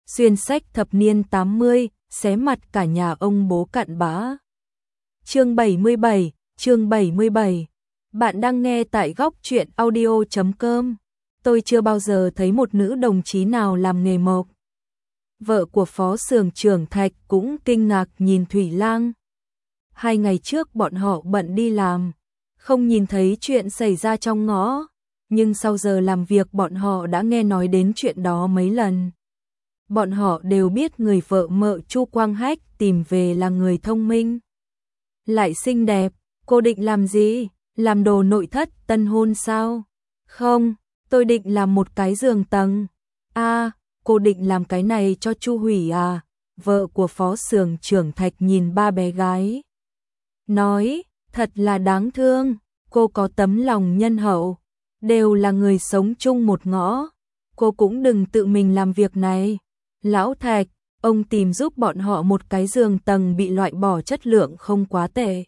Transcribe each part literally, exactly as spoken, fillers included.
xuyên sách thập niên tám mươi, xé mặt cả nhà ông bố cặn bã. Chương bảy mươi bảy, chương bảy mươi bảy. Bạn đang nghe tại góc truyện audio chấm com. Tôi chưa bao giờ thấy một nữ đồng chí nào làm nghề mộc. Vợ của Phó Xưởng trưởng Thạch cũng kinh ngạc nhìn Thủy Lang. Hai ngày trước bọn họ bận đi làm, không nhìn thấy chuyện xảy ra trong ngõ, nhưng sau giờ làm việc bọn họ đã nghe nói đến chuyện đó mấy lần. Bọn họ đều biết người vợ mợ Chu Quang Hách tìm về là người thông minh, lại xinh đẹp. Cô định làm gì? Làm đồ nội thất tân hôn sao? Không, tôi định làm một cái giường tầng. À, cô định làm cái này cho Chu Hủy à? Vợ của Phó Xưởng trưởng Thạch nhìn ba bé gái, nói, thật là đáng thương, cô có tấm lòng nhân hậu, đều là người sống chung một ngõ, cô cũng đừng tự mình làm việc này. Lão Thạch, ông tìm giúp bọn họ một cái giường tầng bị loại bỏ chất lượng không quá tệ,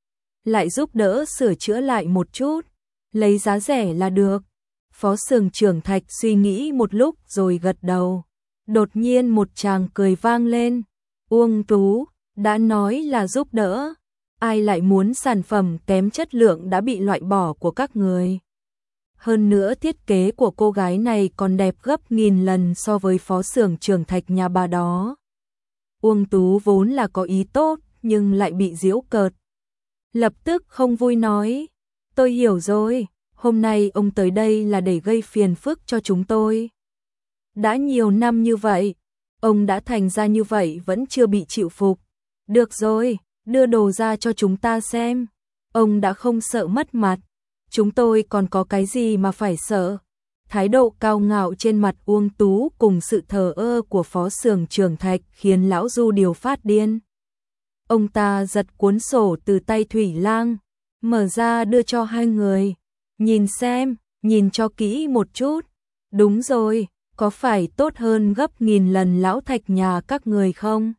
lại giúp đỡ sửa chữa lại một chút, lấy giá rẻ là được. Phó Xưởng trưởng Thạch suy nghĩ một lúc rồi gật đầu. Đột nhiên một tràng cười vang lên. Uông Tú, đã nói là giúp đỡ, ai lại muốn sản phẩm kém chất lượng đã bị loại bỏ của các người. Hơn nữa thiết kế của cô gái này còn đẹp gấp nghìn lần so với Phó Xưởng trưởng Thạch nhà bà đó. Uông Tú vốn là có ý tốt nhưng lại bị giễu cợt. Lập tức không vui nói, tôi hiểu rồi, hôm nay ông tới đây là để gây phiền phức cho chúng tôi. Đã nhiều năm như vậy, ông đã thành ra như vậy vẫn chưa bị chịu phục. Được rồi, đưa đồ ra cho chúng ta xem. Ông đã không sợ mất mặt, chúng tôi còn có cái gì mà phải sợ. Thái độ cao ngạo trên mặt Uông Tú cùng sự thờ ơ của Phó Xưởng trưởng Thạch khiến lão Du Điều phát điên. Ông ta giật cuốn sổ từ tay Thủy Lang, mở ra đưa cho hai người. Nhìn xem, nhìn cho kỹ một chút. Đúng rồi, có phải tốt hơn gấp nghìn lần lão Thạch nhà các người không?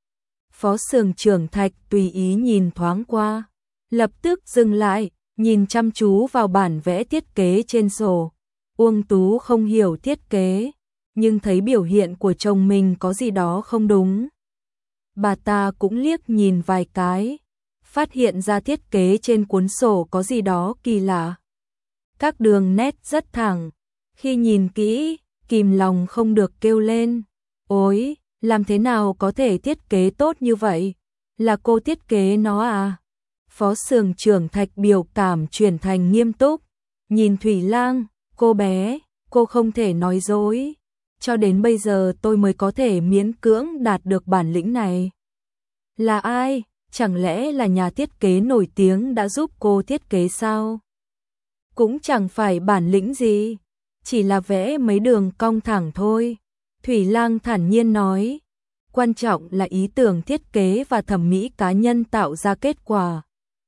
Phó Xưởng trưởng Thạch tùy ý nhìn thoáng qua, lập tức dừng lại, nhìn chăm chú vào bản vẽ thiết kế trên sổ. Uông Tú không hiểu thiết kế, nhưng thấy biểu hiện của chồng mình có gì đó không đúng. Bà ta cũng liếc nhìn vài cái, phát hiện ra thiết kế trên cuốn sổ có gì đó kỳ lạ. Các đường nét rất thẳng, khi nhìn kỹ, kìm lòng không được kêu lên. Ôi, làm thế nào có thể thiết kế tốt như vậy? Là cô thiết kế nó à? Phó Xưởng trưởng Thạch biểu cảm chuyển thành nghiêm túc, nhìn Thủy Lang, cô bé, cô không thể nói dối. Cho đến bây giờ tôi mới có thể miễn cưỡng đạt được bản lĩnh này. Là ai? Chẳng lẽ là nhà thiết kế nổi tiếng đã giúp cô thiết kế sao? Cũng chẳng phải bản lĩnh gì, chỉ là vẽ mấy đường cong thẳng thôi. Thủy Lang thản nhiên nói, quan trọng là ý tưởng thiết kế và thẩm mỹ cá nhân tạo ra kết quả.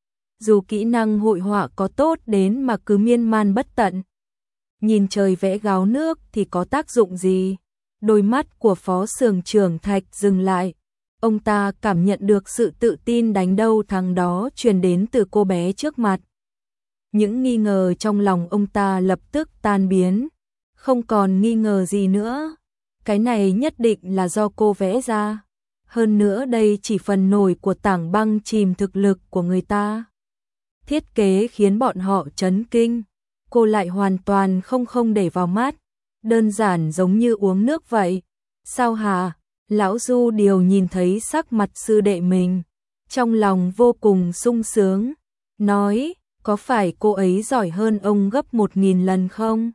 Dù kỹ năng hội họa có tốt đến mà cứ miên man bất tận, nhìn trời vẽ gáo nước thì có tác dụng gì? Đôi mắt của Phó Xưởng trưởng Thạch dừng lại, ông ta cảm nhận được sự tự tin đánh đâu thắng đó truyền đến từ cô bé trước mặt. Những nghi ngờ trong lòng ông ta lập tức tan biến, không còn nghi ngờ gì nữa. Cái này nhất định là do cô vẽ ra. Hơn nữa đây chỉ phần nổi của tảng băng chìm thực lực của người ta. Thiết kế khiến bọn họ chấn kinh, cô lại hoàn toàn không không để vào mắt, đơn giản giống như uống nước vậy. Sao hả? Lão Du Điều nhìn thấy sắc mặt sư đệ mình, trong lòng vô cùng sung sướng, nói, có phải cô ấy giỏi hơn ông gấp một nghìn lần không?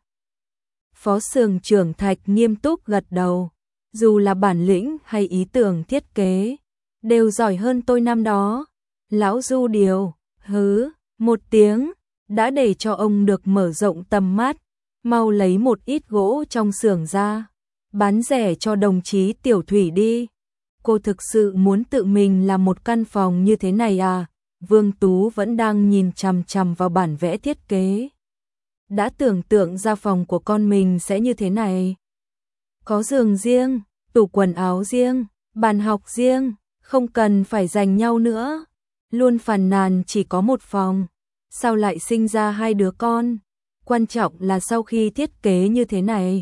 Phó Xưởng trưởng Thạch nghiêm túc gật đầu, dù là bản lĩnh hay ý tưởng thiết kế, đều giỏi hơn tôi năm đó. Lão Du Điều, hứ, một tiếng, đã để cho ông được mở rộng tầm mắt, mau lấy một ít gỗ trong xưởng ra, bán rẻ cho đồng chí Tiểu Thủy đi. Cô thực sự muốn tự mình làm một căn phòng như thế này à? Vương Tú vẫn đang nhìn chằm chằm vào bản vẽ thiết kế, đã tưởng tượng ra phòng của con mình sẽ như thế này. Có giường riêng, tủ quần áo riêng, bàn học riêng, không cần phải giành nhau nữa. Luôn phàn nàn chỉ có một phòng, sao lại sinh ra hai đứa con? Quan trọng là sau khi thiết kế như thế này,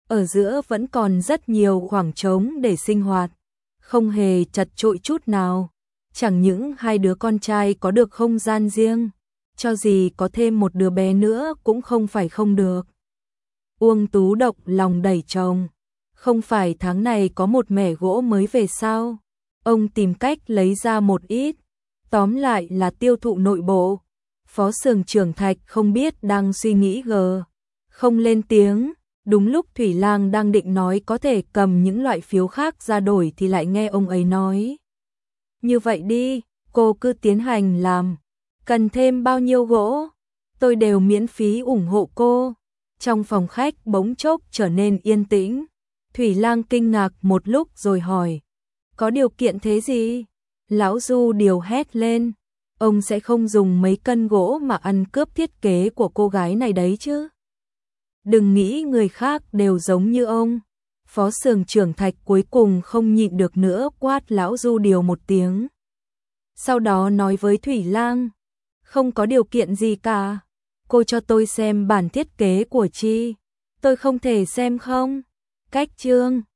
ở giữa vẫn còn rất nhiều khoảng trống để sinh hoạt, không hề chật chội chút nào. Chẳng những hai đứa con trai có được không gian riêng, cho gì có thêm một đứa bé nữa cũng không phải không được. Uông Tú Độc lòng đẩy chồng, không phải tháng này có một mẻ gỗ mới về sao? Ông tìm cách lấy ra một ít, tóm lại là tiêu thụ nội bộ. Phó xưởng trưởng Thạch không biết đang suy nghĩ gờ, không lên tiếng. Đúng lúc Thủy Lang đang định nói có thể cầm những loại phiếu khác ra đổi thì lại nghe ông ấy nói: như vậy đi, cô cứ tiến hành làm, cần thêm bao nhiêu gỗ, tôi đều miễn phí ủng hộ cô. Trong phòng khách bỗng chốc trở nên yên tĩnh. Thủy Lang kinh ngạc một lúc rồi hỏi: có điều kiện thế gì? Lão Du Điều hét lên: ông sẽ không dùng mấy cân gỗ mà ăn cướp thiết kế của cô gái này đấy chứ? Đừng nghĩ người khác đều giống như ông. Phó xưởng trưởng Thạch cuối cùng không nhịn được nữa quát lão Du Điều một tiếng. Sau đó nói với Thủy Lang: không có điều kiện gì cả. Cô cho tôi xem bản thiết kế của Chi. Tôi không thể xem không? Cách chương